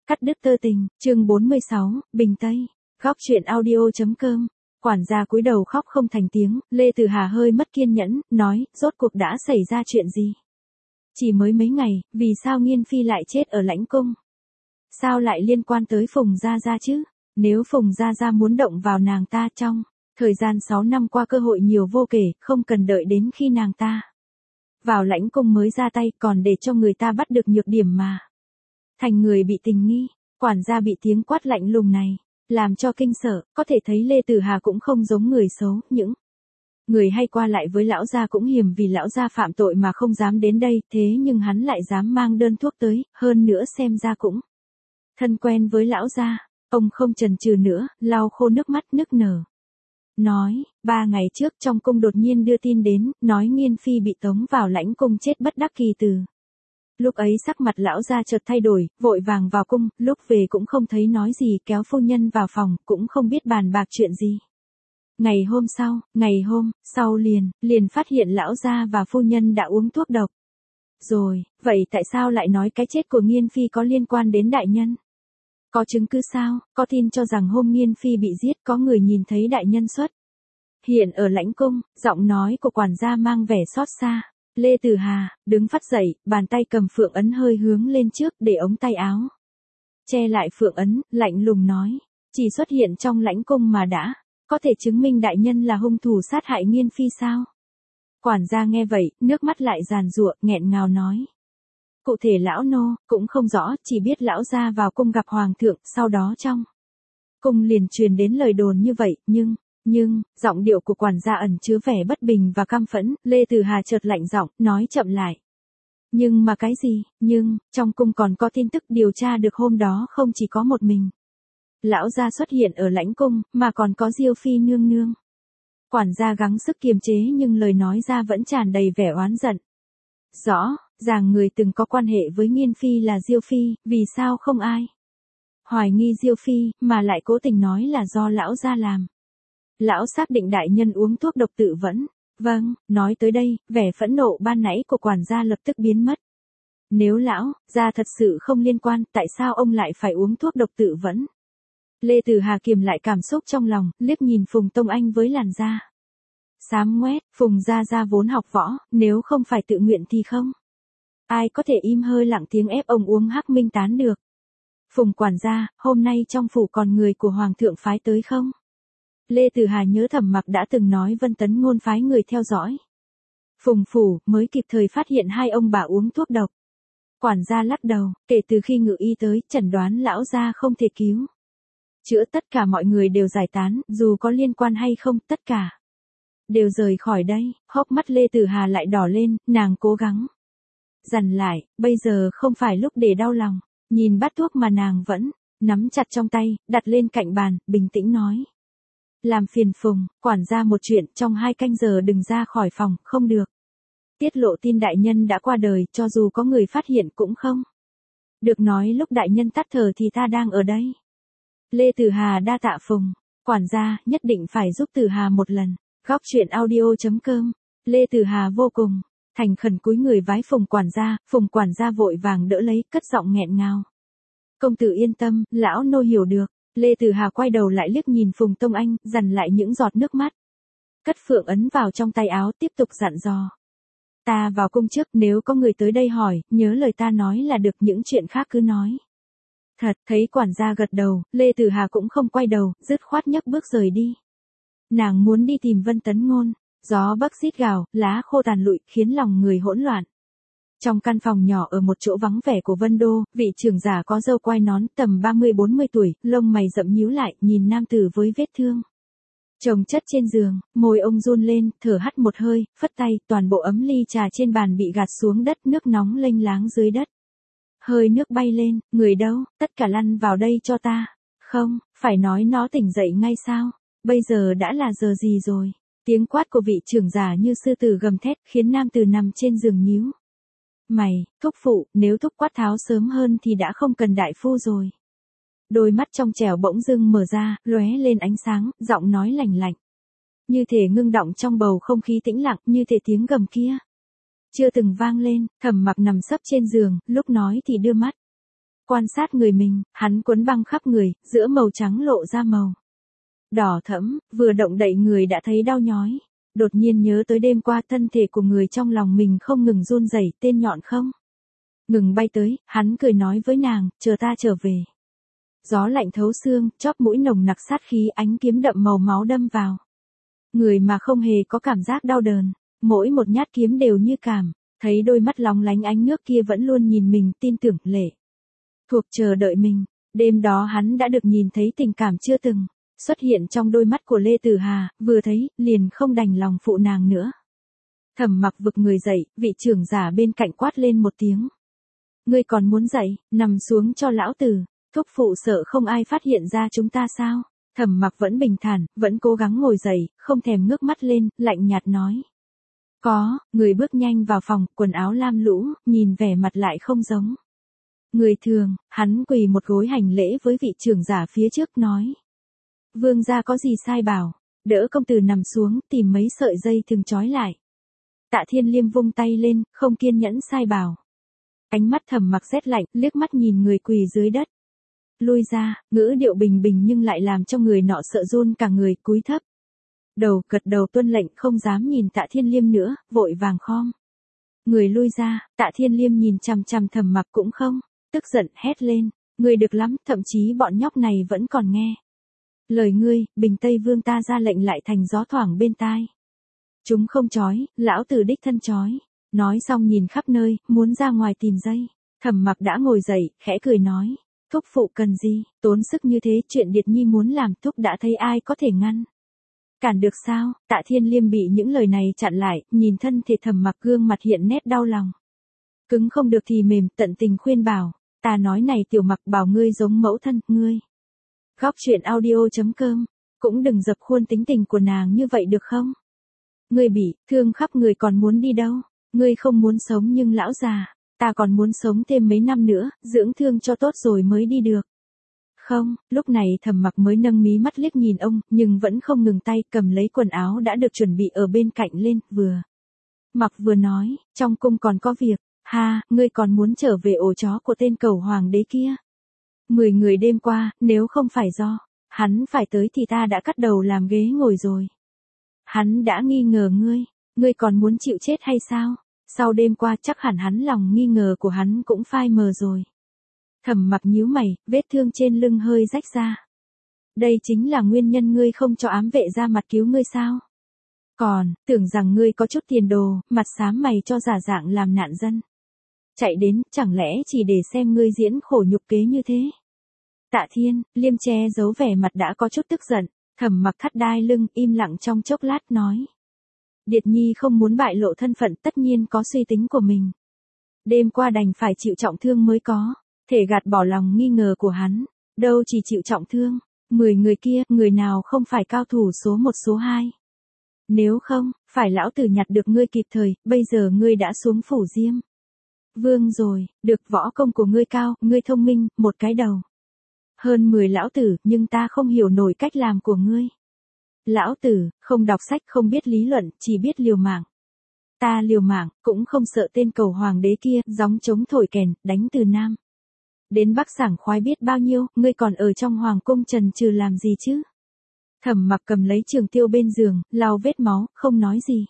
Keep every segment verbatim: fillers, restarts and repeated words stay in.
Cắt đứt tơ tình, chương bốn mươi sáu, Bình Tây, góc truyện audio.com. Quản gia cúi đầu khóc không thành tiếng, Lê Từ Hà hơi mất kiên nhẫn, nói, rốt cuộc đã xảy ra chuyện gì? Chỉ mới mấy ngày, vì sao Nghiên Phi lại chết ở lãnh cung? Sao lại liên quan tới Phùng Gia Gia chứ? Nếu Phùng Gia Gia muốn động vào nàng ta trong thời gian sáu năm qua cơ hội nhiều vô kể, không cần đợi đến khi nàng ta vào lãnh cung mới ra tay, còn để cho người ta bắt được nhược điểm mà thành người bị tình nghi. Quản gia bị tiếng quát lạnh lùng này làm cho kinh sợ, có thể thấy Lê Từ Hà cũng không giống người xấu, những người hay qua lại với lão gia cũng hiềm vì lão gia phạm tội mà không dám đến đây, thế nhưng hắn lại dám mang đơn thuốc tới, hơn nữa xem ra cũng thân quen với lão gia. Ông không chần chừ nữa, lau khô nước mắt nức nở. Nói, ba ngày trước trong cung đột nhiên đưa tin đến, nói Nghiên Phi bị tống vào lãnh cung chết bất đắc kỳ tử. Lúc ấy sắc mặt lão gia chợt thay đổi, vội vàng vào cung, lúc về cũng không thấy nói gì, kéo phu nhân vào phòng, cũng không biết bàn bạc chuyện gì. Ngày hôm sau, ngày hôm sau liền, liền phát hiện lão gia và phu nhân đã uống thuốc độc. Rồi, vậy tại sao lại nói cái chết của Nghiên Phi có liên quan đến đại nhân? Có chứng cứ sao? Có tin cho rằng hôm Nghiên Phi bị giết có người nhìn thấy đại nhân xuất hiện ở lãnh cung? Giọng nói của quản gia mang vẻ xót xa. Lê Từ Hà đứng phắt dậy, bàn tay cầm phượng ấn hơi hướng lên trước để ống tay áo che lại phượng ấn, lạnh lùng nói, chỉ xuất hiện trong lãnh cung mà đã có thể chứng minh đại nhân là hung thủ sát hại Nghiên Phi sao? Quản gia nghe vậy, nước mắt lại giàn giụa, nghẹn ngào nói. Cụ thể lão nô cũng không rõ, chỉ biết lão gia vào cung gặp hoàng thượng, sau đó trong cung liền truyền đến lời đồn như vậy, nhưng, nhưng, giọng điệu của quản gia ẩn chứa vẻ bất bình và căm phẫn, Lê Từ Hà chợt lạnh giọng, nói chậm lại. Nhưng mà cái gì? Nhưng, trong cung còn có tin tức điều tra được hôm đó không chỉ có một mình lão gia xuất hiện ở lãnh cung, mà còn có Diêu Phi nương nương. Quản gia gắng sức kiềm chế nhưng lời nói ra vẫn tràn đầy vẻ oán giận. Rõ ràng người từng có quan hệ với Nghiên Phi là Diêu Phi, vì sao không ai hoài nghi Diêu Phi, mà lại cố tình nói là do lão gia làm. Lão xác định đại nhân uống thuốc độc tự vẫn. Vâng, nói tới đây, vẻ phẫn nộ ban nãy của quản gia lập tức biến mất. Nếu lão gia thật sự không liên quan, tại sao ông lại phải uống thuốc độc tự vẫn? Lê Từ Hà kiềm lại cảm xúc trong lòng, liếc nhìn Phùng Tông Anh với làn da xám ngoét. Phùng Gia Gia vốn học võ, nếu không phải tự nguyện thì không ai có thể im hơi lặng tiếng ép ông uống hắc minh tán được. Phùng quản gia, hôm nay trong phủ còn người của hoàng thượng phái tới không? Lê Từ Hà nhớ Thẩm Mặc đã từng nói Vân Tấn Ngôn phái người theo dõi Phùng phủ, mới kịp thời phát hiện hai ông bà uống thuốc độc. Quản gia lắc đầu, kể từ khi ngự y tới, chẩn đoán lão gia không thể cứu chữa, tất cả mọi người đều giải tán, dù có liên quan hay không, tất cả đều rời khỏi đây. Hốc mắt Lê Từ Hà lại đỏ lên, nàng cố gắng dằn lại, bây giờ không phải lúc để đau lòng. Nhìn bát thuốc mà nàng vẫn nắm chặt trong tay, đặt lên cạnh bàn, bình tĩnh nói. Làm phiền Phùng quản gia một chuyện, trong hai canh giờ đừng ra khỏi phòng, không được tiết lộ tin đại nhân đã qua đời, cho dù có người phát hiện cũng không được nói lúc đại nhân tắt thở thì ta đang ở đây. Lê Từ Hà đa tạ Phùng quản gia, nhất định phải giúp Từ Hà một lần. Góc truyện audio.com. Lê Từ Hà vô cùng thành khẩn cúi người vái Phùng quản gia. Phùng quản gia vội vàng đỡ lấy, cất giọng nghẹn ngào. Công tử yên tâm, lão nô hiểu được. Lê Từ Hà quay đầu lại liếc nhìn Phùng Tông Anh, dằn lại những giọt nước mắt. Cất phượng ấn vào trong tay áo, tiếp tục dặn dò. Ta vào cung trước, nếu có người tới đây hỏi, nhớ lời ta nói là được, những chuyện khác cứ nói. Thật, thấy quản gia gật đầu, Lê Từ Hà cũng không quay đầu, dứt khoát nhấc bước rời đi. Nàng muốn đi tìm Vân Tấn Ngôn. Gió bắc rít gào, lá khô tàn lụi, khiến lòng người hỗn loạn. Trong căn phòng nhỏ ở một chỗ vắng vẻ của Vân Đô, vị trưởng giả có râu quai nón, tầm ba mươi bốn mươi tuổi, lông mày rậm nhíu lại, nhìn nam tử với vết thương chồng chất trên giường, môi ông run lên, thở hắt một hơi, phất tay, toàn bộ ấm ly trà trên bàn bị gạt xuống đất, nước nóng lênh láng dưới đất. Hơi nước bay lên, người đâu, tất cả lăn vào đây cho ta. Không, phải nói nó tỉnh dậy ngay sao? Bây giờ đã là giờ gì rồi? Tiếng quát của vị trưởng giả như sư tử gầm thét, khiến nam tử nằm trên giường nhíu mày. Thúc phụ, nếu thúc quát tháo sớm hơn thì đã không cần đại phu rồi. Đôi mắt trong trẻo bỗng dưng mở ra, lóe lên ánh sáng, giọng nói lạnh lạnh, như thể ngưng đọng trong bầu không khí tĩnh lặng, như thể tiếng gầm kia chưa từng vang lên. Thẩm Mặc nằm sấp trên giường, lúc nói thì đưa mắt Quan sát người mình, hắn quấn băng khắp người, giữa màu trắng lộ ra màu đỏ thẫm, vừa động đậy người đã thấy đau nhói. Đột nhiên nhớ tới đêm qua thân thể của người trong lòng mình không ngừng run rẩy, tên nhọn không ngừng bay tới, hắn cười nói với nàng, chờ ta trở về. Gió lạnh thấu xương, chóp mũi nồng nặc sát khí, ánh kiếm đậm màu máu đâm vào người mà không hề có cảm giác đau đớn, mỗi một nhát kiếm đều như cảm, thấy đôi mắt lóng lánh ánh nước kia vẫn luôn nhìn mình, tin tưởng lệ thuộc chờ đợi mình. Đêm đó hắn đã được nhìn thấy tình cảm chưa từng xuất hiện trong đôi mắt của Lê Tử Hà, vừa thấy, liền không đành lòng phụ nàng nữa. Thẩm Mặc vực người dậy, vị trưởng giả bên cạnh quát lên một tiếng. Ngươi còn muốn dậy, nằm xuống cho lão tử, thúc phụ sợ không ai phát hiện ra chúng ta sao? Thẩm Mặc vẫn bình thản, vẫn cố gắng ngồi dậy, không thèm ngước mắt lên, lạnh nhạt nói. Có, người bước nhanh vào phòng, quần áo lam lũ, nhìn vẻ mặt lại không giống người thường, hắn quỳ một gối hành lễ với vị trưởng giả phía trước nói. Vương gia có gì sai bảo, đỡ công tử nằm xuống, tìm mấy sợi dây thừng trói lại. Tạ Thiên Liêm vung tay lên, không kiên nhẫn sai bảo. Ánh mắt Thẩm Mặc rét lạnh, liếc mắt nhìn người quỳ dưới đất. Lui ra, ngữ điệu bình bình nhưng lại làm cho người nọ sợ run cả người, cúi thấp đầu, gật đầu tuân lệnh, không dám nhìn Tạ Thiên Liêm nữa, vội vàng khom người lui ra. Tạ Thiên Liêm nhìn chằm chằm Thẩm Mặc cũng không tức giận, hét lên, ngươi được lắm, thậm chí bọn nhóc này vẫn còn nghe lời ngươi. Bình Tây Vương ta ra lệnh lại thành gió thoảng bên tai. Chúng không chói, lão tử đích thân chói. Nói xong nhìn khắp nơi, muốn ra ngoài tìm dây. Thẩm Mặc đã ngồi dậy, khẽ cười nói, thúc phụ cần gì, tốn sức như thế, chuyện Điệt Nhi muốn làm thúc đã thấy, ai có thể ngăn cản được sao? Tạ Thiên Liêm bị những lời này chặn lại, nhìn thân thể Thẩm Mặc, gương mặt hiện nét đau lòng. Cứng không được thì mềm, tận tình khuyên bảo, ta nói này Tiểu Mặc, bảo ngươi giống mẫu thân, ngươi. Góc truyện audio chấm com, cũng đừng dập khuôn tính tình của nàng như vậy được không? Ngươi bị thương khắp người còn muốn đi đâu? Ngươi không muốn sống nhưng lão già, ta còn muốn sống thêm mấy năm nữa, dưỡng thương cho tốt rồi mới đi được. Không, lúc này Thẩm Mặc mới nâng mí mắt liếc nhìn ông, nhưng vẫn không ngừng tay, cầm lấy quần áo đã được chuẩn bị ở bên cạnh lên, vừa mặc vừa nói, trong cung còn có việc. Ha, ngươi còn muốn trở về ổ chó của tên cẩu hoàng đế kia? Mười người đêm qua, nếu không phải do hắn phải tới thì ta đã cắt đầu làm ghế ngồi rồi. Hắn đã nghi ngờ ngươi, ngươi còn muốn chịu chết hay sao? Sau đêm qua chắc hẳn hắn lòng nghi ngờ của hắn cũng phai mờ rồi. Thẩm Mặc nhíu mày, vết thương trên lưng hơi rách ra. Đây chính là nguyên nhân ngươi không cho ám vệ ra mặt cứu ngươi sao? Còn, tưởng rằng ngươi có chút tiền đồ, mặt xám mày cho giả dạng làm nạn dân. Chạy đến, chẳng lẽ chỉ để xem ngươi diễn khổ nhục kế như thế? Tạ Thiên Liêm che giấu vẻ mặt đã có chút tức giận, Thẩm Mặc thắt đai lưng, im lặng trong chốc lát nói. Điệt Nhi không muốn bại lộ thân phận, tất nhiên có suy tính của mình. Đêm qua đành phải chịu trọng thương mới có thể gạt bỏ lòng nghi ngờ của hắn, đâu chỉ chịu trọng thương, mười người kia, người nào không phải cao thủ số một số hai. Nếu không, phải lão tử nhặt được ngươi kịp thời, bây giờ ngươi đã xuống phủ Diêm Vương rồi, được võ công của ngươi cao, ngươi thông minh, một cái đầu hơn mười lão tử, nhưng ta không hiểu nổi cách làm của ngươi. Lão tử, không đọc sách, không biết lý luận, chỉ biết liều mạng. Ta liều mạng, cũng không sợ tên cẩu hoàng đế kia, gióng trống thổi kèn, đánh từ Nam đến Bắc sảng khoái biết bao nhiêu, ngươi còn ở trong hoàng cung trần trừ làm gì chứ? Thẩm Mặc cầm lấy trường tiêu bên giường, lau vết máu, không nói gì.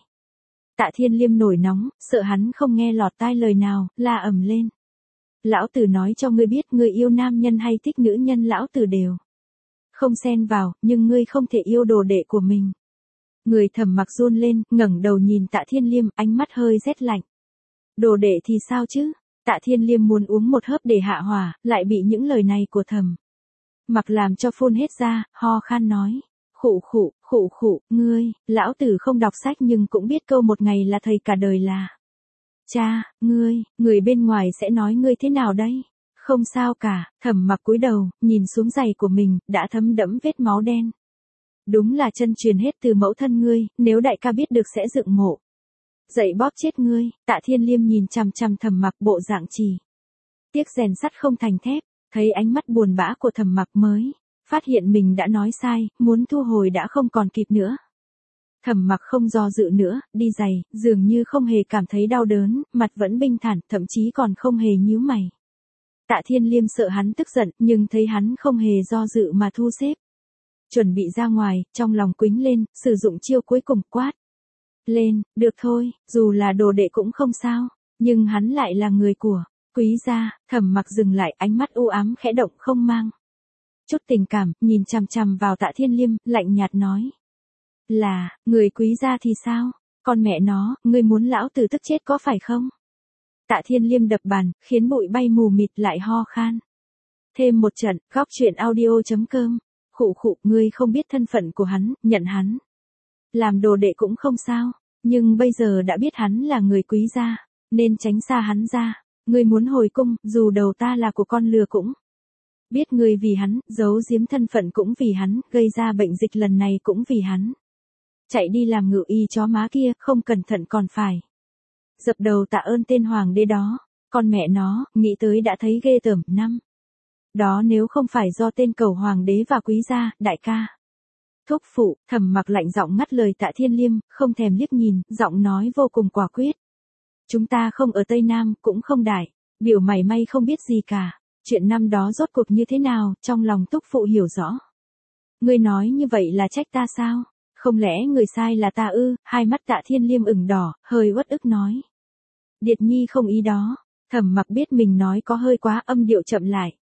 Tạ Thiên Liêm nổi nóng, sợ hắn không nghe lọt tai lời nào, la ầm lên. Lão tử nói cho ngươi biết, ngươi yêu nam nhân hay thích nữ nhân lão tử đều không xen vào, nhưng ngươi không thể yêu đồ đệ của mình. Người Thẩm Mặc run lên, ngẩng đầu nhìn Tạ Thiên Liêm, ánh mắt hơi rét lạnh. Đồ đệ thì sao chứ? Tạ Thiên Liêm muốn uống một hớp để hạ hỏa, lại bị những lời này của Thẩm Mặc làm cho phun hết ra, ho khan nói. Khụ khụ, khụ khụ, ngươi, lão tử không đọc sách nhưng cũng biết câu một ngày là thầy cả đời là. Cha, ngươi, người bên ngoài sẽ nói ngươi thế nào đây? Không sao cả, Thẩm Mặc cúi đầu, nhìn xuống giày của mình, đã thấm đẫm vết máu đen. Đúng là chân truyền hết từ mẫu thân ngươi, nếu đại ca biết được sẽ dựng mộ dậy bóp chết ngươi. Tạ Thiên Liêm nhìn chằm chằm Thẩm Mặc, bộ dạng chỉ tiếc rèn sắt không thành thép, thấy ánh mắt buồn bã của Thẩm Mặc mới phát hiện mình đã nói sai, muốn thu hồi đã không còn kịp nữa. Thẩm Mặc không do dự nữa, đi giày, dường như không hề cảm thấy đau đớn, mặt vẫn bình thản, thậm chí còn không hề nhíu mày. Tạ Thiên Liêm sợ hắn tức giận, nhưng thấy hắn không hề do dự mà thu xếp. Chuẩn bị ra ngoài, trong lòng quĩnh lên, sử dụng chiêu cuối cùng quát. Lên, được thôi, dù là đồ đệ cũng không sao, nhưng hắn lại là người của Quý gia. Thẩm Mặc dừng lại, ánh mắt u ám khẽ động không mang chút tình cảm, nhìn chằm chằm vào Tạ Thiên Liêm, lạnh nhạt nói. Là, người Quý gia thì sao? Con mẹ nó, ngươi muốn lão tử tức chết có phải không? Tạ Thiên Liêm đập bàn, khiến bụi bay mù mịt, lại ho khan. Thêm một trận, góc truyện audio chấm com. Khụ khụ, ngươi không biết thân phận của hắn, nhận hắn làm đồ đệ cũng không sao, nhưng bây giờ đã biết hắn là người Quý gia, nên tránh xa hắn ra. Ngươi muốn hồi cung, dù đầu ta là của con lừa cũng biết ngươi vì hắn, giấu giếm thân phận cũng vì hắn, gây ra bệnh dịch lần này cũng vì hắn. Chạy đi làm ngự y chó má kia, không cẩn thận còn phải dập đầu tạ ơn tên hoàng đế đó. Con mẹ nó, nghĩ tới đã thấy ghê tởm. Năm đó nếu không phải do tên cầu hoàng đế và Quý gia, đại ca, thúc phụ, Thẩm Mặc lạnh giọng ngắt lời Tạ Thiên Liêm, không thèm liếc nhìn, giọng nói vô cùng quả quyết. Chúng ta không ở Tây Nam, cũng không đại biểu mảy may không biết gì cả. Chuyện năm đó rốt cuộc như thế nào, trong lòng thúc phụ hiểu rõ. Ngươi nói như vậy là trách ta sao? Không lẽ người sai là ta ư? Hai mắt Tạ Thiên Liêm ửng đỏ, hơi uất ức nói. Điệt nhi không ý đó. Thẩm Mặc biết mình nói có hơi quá, âm điệu chậm lại.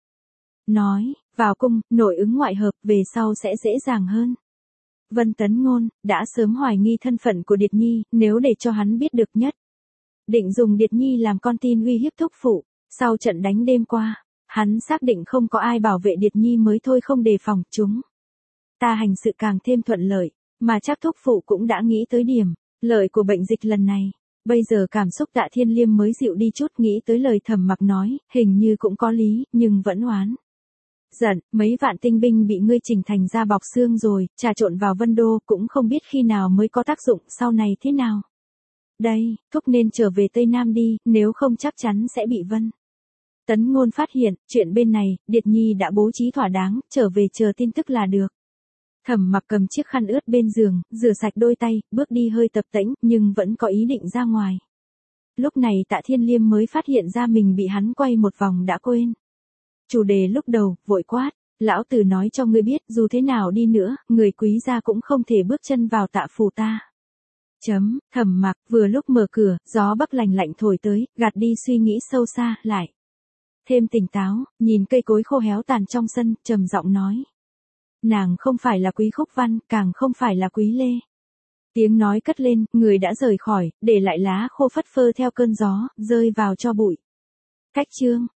Nói, vào cung, nội ứng ngoại hợp, về sau sẽ dễ dàng hơn. Vân Tấn Ngôn đã sớm hoài nghi thân phận của Điệt nhi, nếu để cho hắn biết được nhất định dùng Điệt nhi làm con tin uy hiếp thúc phụ. Sau trận đánh đêm qua, hắn xác định không có ai bảo vệ Điệt nhi mới thôi không đề phòng chúng. Ta hành sự càng thêm thuận lợi, mà chắc thúc phụ cũng đã nghĩ tới điểm lợi của bệnh dịch lần này. Bây giờ cảm xúc Tạ Thiên Liêm mới dịu đi chút, nghĩ tới lời Thẩm Mặc nói, hình như cũng có lý, nhưng vẫn oán giận. Mấy vạn tinh binh bị ngươi chỉnh thành da bọc xương rồi, trà trộn vào Vân Đô, cũng không biết khi nào mới có tác dụng, sau này thế nào. Đây, thúc nên trở về Tây Nam đi, nếu không chắc chắn sẽ bị Vân Tấn Ngôn phát hiện. Chuyện bên này, Điệt nhi đã bố trí thỏa đáng, trở về chờ tin tức là được. Thẩm Mặc cầm chiếc khăn ướt bên giường, rửa sạch đôi tay, bước đi hơi tập tễnh, nhưng vẫn có ý định ra ngoài. Lúc này Tạ Thiên Liêm mới phát hiện ra mình bị hắn quay một vòng đã quên chủ đề lúc đầu, vội quát. Lão tử nói cho ngươi biết, dù thế nào đi nữa, người Quý gia cũng không thể bước chân vào Tạ phủ ta. Chấm. Thẩm Mặc vừa lúc mở cửa, gió bắc lành lạnh thổi tới, gạt đi suy nghĩ sâu xa, lại thêm tỉnh táo, nhìn cây cối khô héo tàn trong sân, trầm giọng nói. Nàng không phải là Quý Khúc Văn, càng không phải là Quý Lê. Tiếng nói cất lên, người đã rời khỏi, để lại lá khô phất phơ theo cơn gió, rơi vào cho bụi. Cách chương